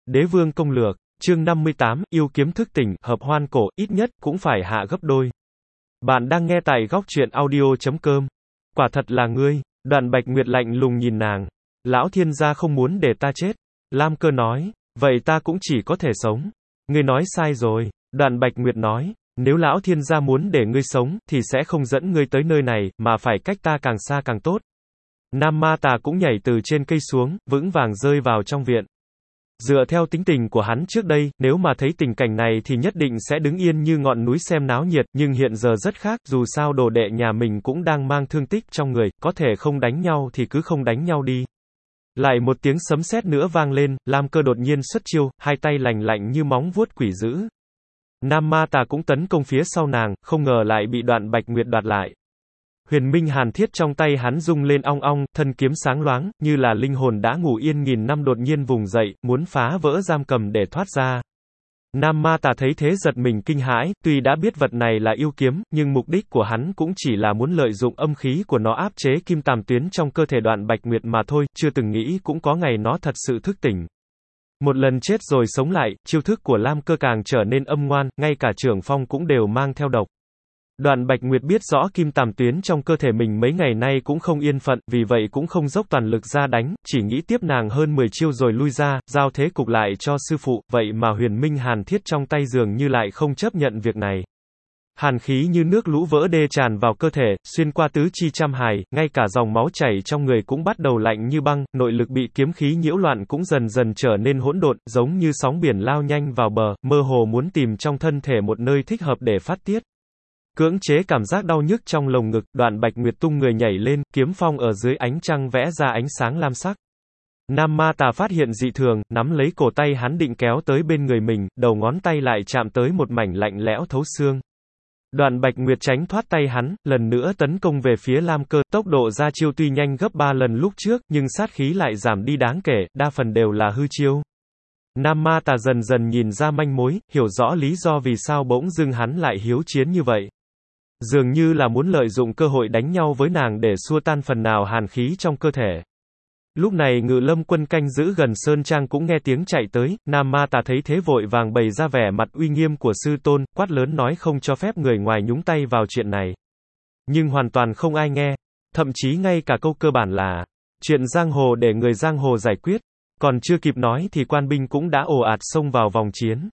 Đế vương công lược, chương 58, yêu kiếm thức tỉnh, hợp hoan cổ, ít nhất, cũng phải hạ gấp đôi. Bạn đang nghe tại góc truyện audio.com. Quả thật là ngươi. Đoạn Bạch Nguyệt lạnh lùng nhìn nàng. Lão thiên gia không muốn để ta chết. Lam Cơ nói, vậy ta cũng chỉ có thể sống. Ngươi nói sai rồi. Đoạn Bạch Nguyệt nói, nếu lão thiên gia muốn để ngươi sống, thì sẽ không dẫn ngươi tới nơi này, mà phải cách ta càng xa càng tốt. Nam Ma Tà cũng nhảy từ trên cây xuống, vững vàng rơi vào trong viện. Dựa theo tính tình của hắn trước đây, nếu mà thấy tình cảnh này thì nhất định sẽ đứng yên như ngọn núi xem náo nhiệt, nhưng hiện giờ rất khác, dù sao đồ đệ nhà mình cũng đang mang thương tích trong người, có thể không đánh nhau thì cứ không đánh nhau đi. Lại một tiếng sấm sét nữa vang lên, Lam Cơ đột nhiên xuất chiêu, hai tay lành lạnh như móng vuốt quỷ dữ. Nam Ma Tà cũng tấn công phía sau nàng, không ngờ lại bị Đoạn Bạch Nguyệt đoạt lại. Huyền minh hàn thiết trong tay hắn rung lên ong ong, thân kiếm sáng loáng, như là linh hồn đã ngủ yên nghìn năm đột nhiên vùng dậy, muốn phá vỡ giam cầm để thoát ra. Nam Ma Tà thấy thế giật mình kinh hãi, tuy đã biết vật này là yêu kiếm, nhưng mục đích của hắn cũng chỉ là muốn lợi dụng âm khí của nó áp chế kim tàm tuyến trong cơ thể Đoạn Bạch Nguyệt mà thôi, chưa từng nghĩ cũng có ngày nó thật sự thức tỉnh. Một lần chết rồi sống lại, chiêu thức của Lam Cơ càng trở nên âm ngoan, ngay cả trưởng phong cũng đều mang theo độc. Đoạn Bạch Nguyệt biết rõ kim tàm tuyến trong cơ thể mình mấy ngày nay cũng không yên phận, vì vậy cũng không dốc toàn lực ra đánh, chỉ nghĩ tiếp nàng hơn 10 chiêu rồi lui ra, giao thế cục lại cho sư phụ, vậy mà huyền minh hàn thiết trong tay dường như lại không chấp nhận việc này. Hàn khí như nước lũ vỡ đê tràn vào cơ thể, xuyên qua tứ chi trăm hài, ngay cả dòng máu chảy trong người cũng bắt đầu lạnh như băng, nội lực bị kiếm khí nhiễu loạn cũng dần dần trở nên hỗn độn, giống như sóng biển lao nhanh vào bờ, mơ hồ muốn tìm trong thân thể một nơi thích hợp để phát tiết. Cưỡng chế cảm giác đau nhức trong lồng ngực, Đoạn Bạch Nguyệt tung người nhảy lên, kiếm phong ở dưới ánh trăng vẽ ra ánh sáng lam sắc. Nam Ma Tà phát hiện dị thường, nắm lấy cổ tay hắn định kéo tới bên người mình, đầu ngón tay lại chạm tới một mảnh lạnh lẽo thấu xương. Đoạn Bạch Nguyệt tránh thoát tay hắn, lần nữa tấn công về phía Lam Cơ, tốc độ ra chiêu tuy nhanh gấp 3 lần lúc trước, nhưng sát khí lại giảm đi đáng kể, đa phần đều là hư chiêu. Nam Ma Tà dần dần nhìn ra manh mối, hiểu rõ lý do vì sao bỗng dưng hắn lại hiếu chiến như vậy. Dường như là muốn lợi dụng cơ hội đánh nhau với nàng để xua tan phần nào hàn khí trong cơ thể. Lúc này Ngự Lâm Quân canh giữ gần Sơn Trang cũng nghe tiếng chạy tới, Nam Ma Tà thấy thế vội vàng bày ra vẻ mặt uy nghiêm của sư tôn, quát lớn nói không cho phép người ngoài nhúng tay vào chuyện này. Nhưng hoàn toàn không ai nghe, thậm chí ngay cả câu cơ bản là, chuyện giang hồ để người giang hồ giải quyết, còn chưa kịp nói thì quan binh cũng đã ồ ạt xông vào vòng chiến.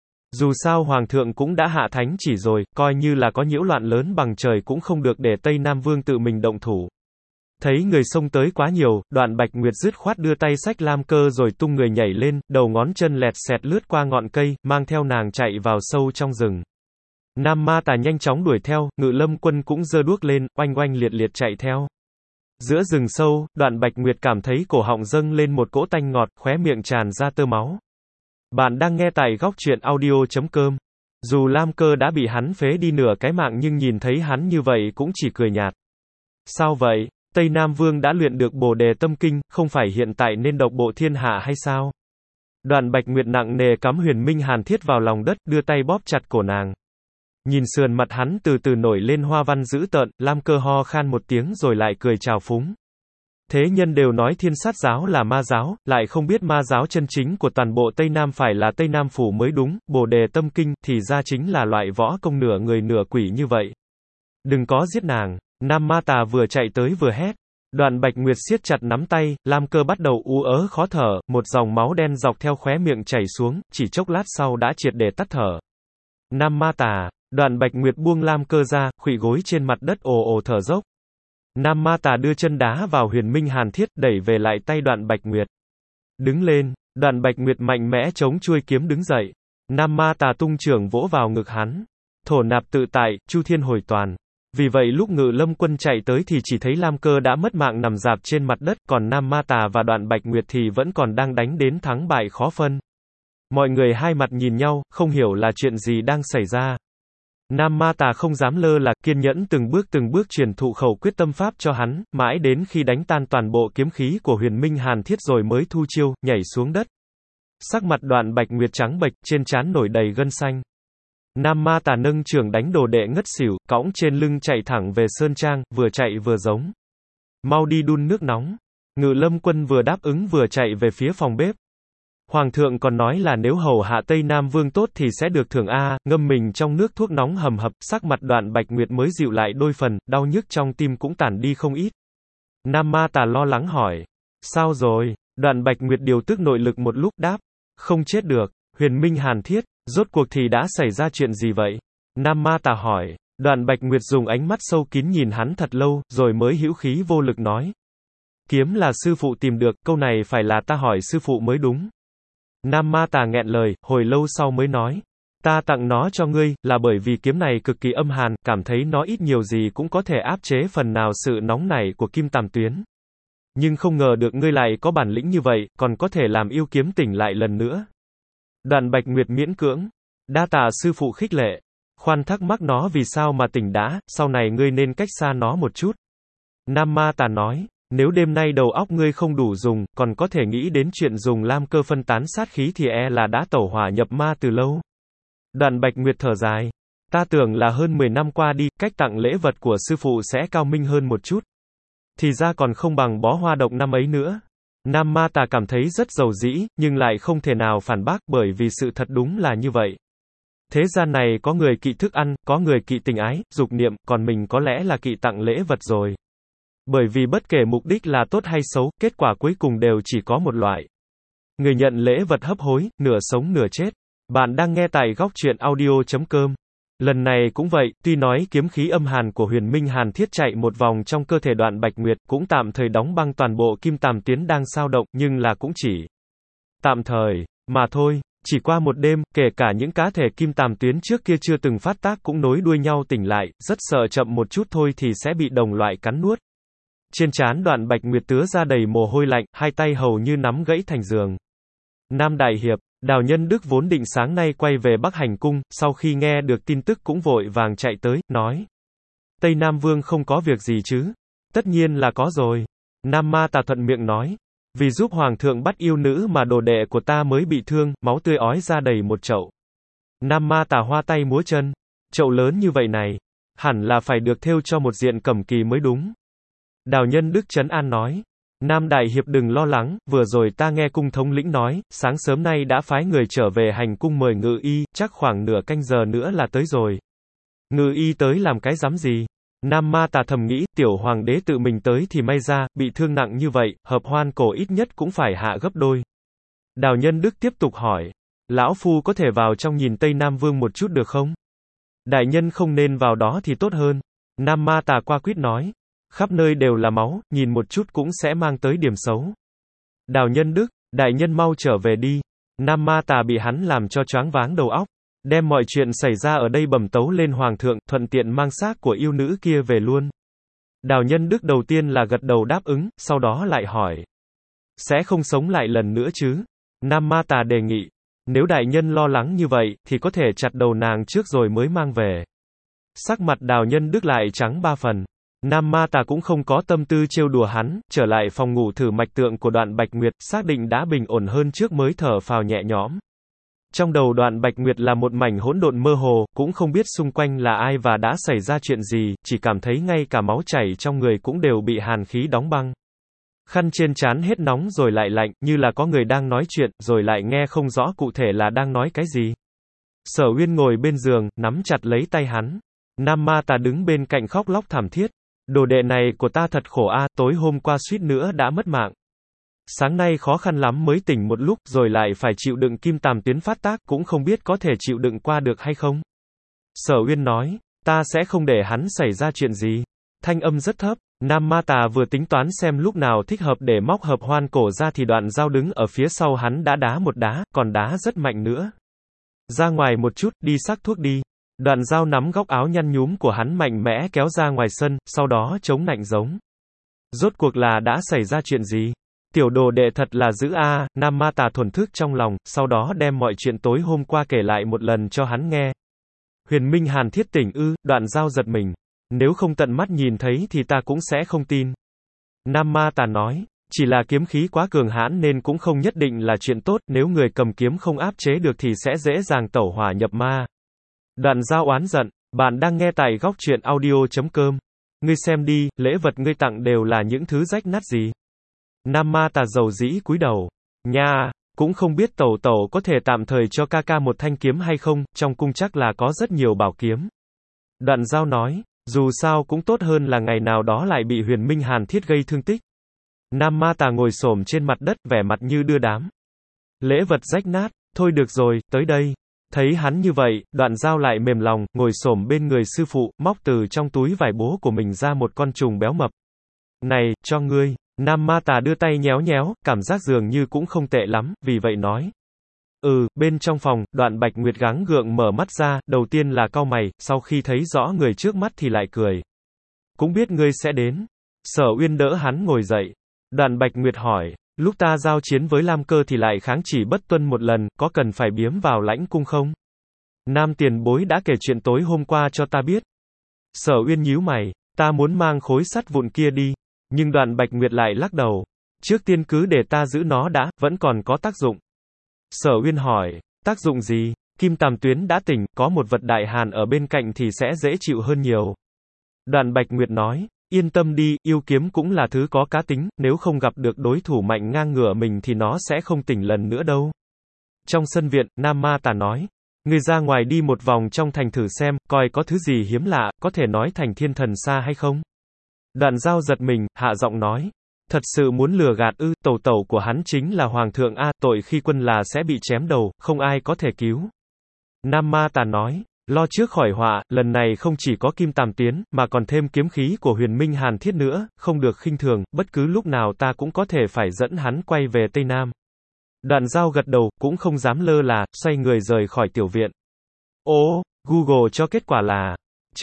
Dù sao Hoàng thượng cũng đã hạ thánh chỉ rồi, coi như là có nhiễu loạn lớn bằng trời cũng không được để Tây Nam Vương tự mình động thủ. Thấy người xông tới quá nhiều, Đoạn Bạch Nguyệt dứt khoát đưa tay xách Lam Cơ rồi tung người nhảy lên, đầu ngón chân lẹt xẹt lướt qua ngọn cây, mang theo nàng chạy vào sâu trong rừng. Nam Ma Tà nhanh chóng đuổi theo, Ngự Lâm Quân cũng giơ đuốc lên, oanh oanh liệt liệt chạy theo. Giữa rừng sâu, Đoạn Bạch Nguyệt cảm thấy cổ họng dâng lên một cỗ tanh ngọt, khóe miệng tràn ra tơ máu. Bạn đang nghe tại góc truyện audio.com. Dù Lam Cơ đã bị hắn phế đi nửa cái mạng nhưng nhìn thấy hắn như vậy cũng chỉ cười nhạt. Sao vậy? Tây Nam Vương đã luyện được Bồ Đề Tâm Kinh, không phải hiện tại nên độc bộ thiên hạ hay sao? Đoạn Bạch Nguyệt nặng nề cắm huyền minh hàn thiết vào lòng đất, đưa tay bóp chặt cổ nàng. Nhìn sườn mặt hắn từ từ nổi lên hoa văn dữ tợn, Lam Cơ ho khan một tiếng rồi lại cười trào phúng. Thế nhân đều nói Thiên Sát giáo là ma giáo, lại không biết ma giáo chân chính của toàn bộ Tây Nam phải là Tây Nam Phủ mới đúng, Bồ Đề Tâm Kinh, thì ra chính là loại võ công nửa người nửa quỷ như vậy. Đừng có giết nàng. Nam Ma Tà vừa chạy tới vừa hét. Đoạn Bạch Nguyệt siết chặt nắm tay, Lam Cơ bắt đầu ú ớ khó thở, một dòng máu đen dọc theo khóe miệng chảy xuống, chỉ chốc lát sau đã triệt để tắt thở. Nam Ma Tà. Đoạn Bạch Nguyệt buông Lam Cơ ra, khuỵu gối trên mặt đất ồ ồ thở dốc. Nam Ma Tà đưa chân đá vào huyền minh hàn thiết, đẩy về lại tay Đoạn Bạch Nguyệt. Đứng lên. Đoạn Bạch Nguyệt mạnh mẽ chống chuôi kiếm đứng dậy. Nam Ma Tà tung trưởng vỗ vào ngực hắn. Thổ nạp tự tại, chu thiên hồi toàn. Vì vậy lúc Ngự Lâm Quân chạy tới thì chỉ thấy Lam Cơ đã mất mạng nằm rạp trên mặt đất, còn Nam Ma Tà và Đoạn Bạch Nguyệt thì vẫn còn đang đánh đến thắng bại khó phân. Mọi người hai mặt nhìn nhau, không hiểu là chuyện gì đang xảy ra. Nam Ma Tà không dám lơ là, kiên nhẫn từng bước truyền thụ khẩu quyết tâm pháp cho hắn, mãi đến khi đánh tan toàn bộ kiếm khí của huyền minh hàn thiết rồi mới thu chiêu, nhảy xuống đất. Sắc mặt Đoạn Bạch Nguyệt trắng bệch, trên trán nổi đầy gân xanh. Nam Ma Tà nâng trường đánh đồ đệ ngất xỉu, cõng trên lưng chạy thẳng về Sơn Trang, vừa chạy vừa giống. Mau đi đun nước nóng. Ngự Lâm Quân vừa đáp ứng vừa chạy về phía phòng bếp. Hoàng thượng còn nói là nếu hầu hạ Tây Nam Vương tốt thì sẽ được thưởng a, ngâm mình trong nước thuốc nóng hầm hập, sắc mặt Đoạn Bạch Nguyệt mới dịu lại đôi phần, đau nhức trong tim cũng tản đi không ít. Nam Ma Tà lo lắng hỏi. Sao rồi? Đoạn Bạch Nguyệt điều tức nội lực một lúc đáp. Không chết được. Huyền Minh Hàn Thiết, rốt cuộc thì đã xảy ra chuyện gì vậy? Nam Ma Tà hỏi. Đoạn Bạch Nguyệt dùng ánh mắt sâu kín nhìn hắn thật lâu, rồi mới hữu khí vô lực nói. Kiếm là sư phụ tìm được, câu này phải là ta hỏi sư phụ mới đúng. Nam Ma Tà nghẹn lời, hồi lâu sau mới nói. Ta tặng nó cho ngươi, là bởi vì kiếm này cực kỳ âm hàn, cảm thấy nó ít nhiều gì cũng có thể áp chế phần nào sự nóng nảy của Kim Tam Tuyến. Nhưng không ngờ được ngươi lại có bản lĩnh như vậy, còn có thể làm yêu kiếm tỉnh lại lần nữa. Đoạn Bạch Nguyệt miễn cưỡng. Đa tạ sư phụ khích lệ. Khoan thắc mắc nó vì sao mà tỉnh đã, sau này ngươi nên cách xa nó một chút. Nam Ma Tà nói. Nếu đêm nay đầu óc ngươi không đủ dùng, còn có thể nghĩ đến chuyện dùng lam cơ phân tán sát khí thì là đã tẩu hỏa nhập ma từ lâu. Đoạn Bạch Nguyệt thở dài. Ta tưởng là hơn 10 năm qua đi, cách tặng lễ vật của sư phụ sẽ cao minh hơn một chút. Thì ra còn không bằng bó hoa độc năm ấy nữa. Nam Ma Tà cảm thấy rất dầu dĩ, nhưng lại không thể nào phản bác bởi vì sự thật đúng là như vậy. Thế gian này có người kỵ thức ăn, có người kỵ tình ái, dục niệm, còn mình có lẽ là kỵ tặng lễ vật rồi. Bởi vì bất kể mục đích là tốt hay xấu, kết quả cuối cùng đều chỉ có một loại. Người nhận lễ vật hấp hối, nửa sống nửa chết. Bạn đang nghe tại góc truyện audio.com. Lần này cũng vậy, tuy nói kiếm khí âm hàn của Huyền Minh Hàn Thiết chạy một vòng trong cơ thể Đoạn Bạch Nguyệt, cũng tạm thời đóng băng toàn bộ Kim Tam Tuyến đang xao động, nhưng là cũng chỉ tạm thời mà thôi. Chỉ qua một đêm, kể cả những cá thể Kim Tam Tuyến trước kia chưa từng phát tác cũng nối đuôi nhau tỉnh lại, rất sợ chậm một chút thôi thì sẽ bị đồng loại cắn nuốt. Trên trán Đoạn Bạch Nguyệt tứa ra đầy mồ hôi lạnh, hai tay hầu như nắm gãy thành giường. Nam Đại Hiệp, Đào Nhân Đức vốn định sáng nay quay về Bắc Hành Cung, sau khi nghe được tin tức cũng vội vàng chạy tới, nói. Tây Nam Vương không có việc gì chứ? Tất nhiên là có rồi. Nam Ma Tà thuận miệng nói. Vì giúp Hoàng thượng bắt yêu nữ mà đồ đệ của ta mới bị thương, máu tươi ói ra đầy một chậu. Nam Ma Tà hoa tay múa chân. Chậu lớn như vậy này, hẳn là phải được thêu cho một diện cẩm kỳ mới đúng. Đào Nhân Đức trấn an nói. Nam Đại Hiệp đừng lo lắng, vừa rồi ta nghe cung thống lĩnh nói, sáng sớm nay đã phái người trở về hành cung mời ngự y, chắc khoảng nửa canh giờ nữa là tới rồi. Ngự y tới làm cái rắm gì? Nam Ma Tà thầm nghĩ, tiểu hoàng đế tự mình tới thì may ra, bị thương nặng như vậy, hợp hoan cổ ít nhất cũng phải hạ gấp đôi. Đào Nhân Đức tiếp tục hỏi. Lão Phu có thể vào trong nhìn Tây Nam Vương một chút được không? Đại nhân không nên vào đó thì tốt hơn. Nam Ma Tà qua quýt nói. Khắp nơi đều là máu, nhìn một chút cũng sẽ mang tới điểm xấu. Đào Nhân Đức, đại nhân mau trở về đi. Nam Ma Tà bị hắn làm cho choáng váng đầu óc. Đem mọi chuyện xảy ra ở đây bẩm tấu lên Hoàng thượng, thuận tiện mang xác của yêu nữ kia về luôn. Đào Nhân Đức đầu tiên là gật đầu đáp ứng, sau đó lại hỏi. Sẽ không sống lại lần nữa chứ? Nam Ma Tà đề nghị. Nếu đại nhân lo lắng như vậy, thì có thể chặt đầu nàng trước rồi mới mang về. Sắc mặt Đào Nhân Đức lại trắng ba phần. Nam Ma Tà cũng không có tâm tư trêu đùa hắn, trở lại phòng ngủ thử mạch tượng của Đoạn Bạch Nguyệt, xác định đã bình ổn hơn trước mới thở phào nhẹ nhõm. Trong đầu Đoạn Bạch Nguyệt là một mảnh hỗn độn mơ hồ, cũng không biết xung quanh là ai và đã xảy ra chuyện gì, chỉ cảm thấy ngay cả máu chảy trong người cũng đều bị hàn khí đóng băng. Khăn trên trán hết nóng rồi lại lạnh, như là có người đang nói chuyện, rồi lại nghe không rõ cụ thể là đang nói cái gì. Sở Uyên ngồi bên giường, nắm chặt lấy tay hắn. Nam Ma Tà đứng bên cạnh khóc lóc thảm thiết. Đồ đệ này của ta thật khổ a, tối hôm qua suýt nữa đã mất mạng. Sáng nay khó khăn lắm mới tỉnh một lúc, rồi lại phải chịu đựng Kim Tam Tuyến phát tác, cũng không biết có thể chịu đựng qua được hay không. Sở Uyên nói, ta sẽ không để hắn xảy ra chuyện gì. Thanh âm rất thấp, Nam Ma Tà vừa tính toán xem lúc nào thích hợp để móc hợp hoan cổ ra thì Đoạn Dao đứng ở phía sau hắn đã đá một đá, còn đá rất mạnh nữa. Ra ngoài một chút, đi sắc thuốc đi. Đoạn Dao nắm góc áo nhăn nhúm của hắn mạnh mẽ kéo ra ngoài sân, sau đó chống nạnh giống. Rốt cuộc là đã xảy ra chuyện gì? Tiểu đồ đệ thật là dữ a. Nam Ma Tà thổn thức trong lòng, sau đó đem mọi chuyện tối hôm qua kể lại một lần cho hắn nghe. Huyền Minh Hàn Thiết tỉnh ư? Đoạn Dao giật mình. Nếu không tận mắt nhìn thấy thì ta cũng sẽ không tin. Nam Ma Tà nói, chỉ là kiếm khí quá cường hãn nên cũng không nhất định là chuyện tốt, nếu người cầm kiếm không áp chế được thì sẽ dễ dàng tẩu hỏa nhập ma. Đoạn Dao oán giận, bạn đang nghe tại góc truyện audio.com. Ngươi xem đi, lễ vật ngươi tặng đều là những thứ rách nát gì. Nam Ma Tà dầu dĩ cúi đầu. Nha, Cũng không biết tẩu tẩu có thể tạm thời cho ca ca một thanh kiếm hay không, trong cung chắc là có rất nhiều bảo kiếm. Đoạn Giao nói, dù sao cũng tốt hơn là ngày nào đó lại bị Huyền Minh Hàn Thiết gây thương tích. Nam Ma Tà ngồi xổm trên mặt đất, vẻ mặt như đưa đám. Lễ vật rách nát, thôi được rồi, tới đây. Thấy hắn như vậy, Đoạn Giao lại mềm lòng, ngồi xổm bên người sư phụ, móc từ trong túi vải bố của mình ra một con trùng béo mập. Này, cho ngươi. Nam Ma Tà đưa tay nhéo nhéo, cảm giác dường như cũng không tệ lắm, vì vậy nói. Bên trong phòng, Đoạn Bạch Nguyệt gắng gượng mở mắt ra, đầu tiên là cau mày, sau khi thấy rõ người trước mắt thì lại cười. Cũng biết ngươi sẽ đến. Sở Uyên đỡ hắn ngồi dậy. Đoạn Bạch Nguyệt hỏi, lúc ta giao chiến với Lam Cơ thì lại kháng chỉ bất tuân một lần, có cần phải biếm vào lãnh cung không? Nam tiền bối đã kể chuyện tối hôm qua cho ta biết. Sở Uyên nhíu mày, ta muốn mang khối sắt vụn kia đi. Nhưng Đoạn Bạch Nguyệt lại lắc đầu. Trước tiên cứ để ta giữ nó đã, vẫn còn có tác dụng. Sở Uyên hỏi, tác dụng gì? Kim Tàm Tuyến đã tỉnh, có một vật đại hàn ở bên cạnh thì sẽ dễ chịu hơn nhiều. Đoạn Bạch Nguyệt nói, yên tâm đi, yêu kiếm cũng là thứ có cá tính, nếu không gặp được đối thủ mạnh ngang ngửa mình thì nó sẽ không tỉnh lần nữa đâu. Trong sân viện, Nam Ma Tà nói, ngươi ra ngoài đi một vòng trong thành thử xem, coi có thứ gì hiếm lạ, có thể nói thành thiên thần xa hay không? Đoạn Giao giật mình, hạ giọng nói, thật sự muốn lừa gạt ư? Tẩu tẩu của hắn chính là hoàng thượng a, tội khi quân là sẽ bị chém đầu, không ai có thể cứu. Nam Ma Tà nói, lo trước khỏi họa, lần này không chỉ có Kim Tàm Tiến, mà còn thêm kiếm khí của Huyền Minh Hàn Thiết nữa, không được khinh thường, bất cứ lúc nào ta cũng có thể phải dẫn hắn quay về Tây Nam. Đoạn Giao gật đầu, cũng không dám lơ là, xoay người rời khỏi tiểu viện. Google cho kết quả là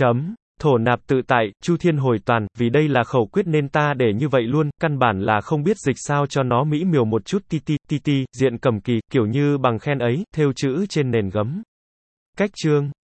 thổ nạp tự tại, Chu Thiên hồi toàn, vì đây là khẩu quyết nên ta để như vậy luôn, căn bản là không biết dịch sao cho nó mỹ miều một chút, diện cầm kỳ, kiểu như bằng khen ấy, thêu chữ trên nền gấm. Cách chương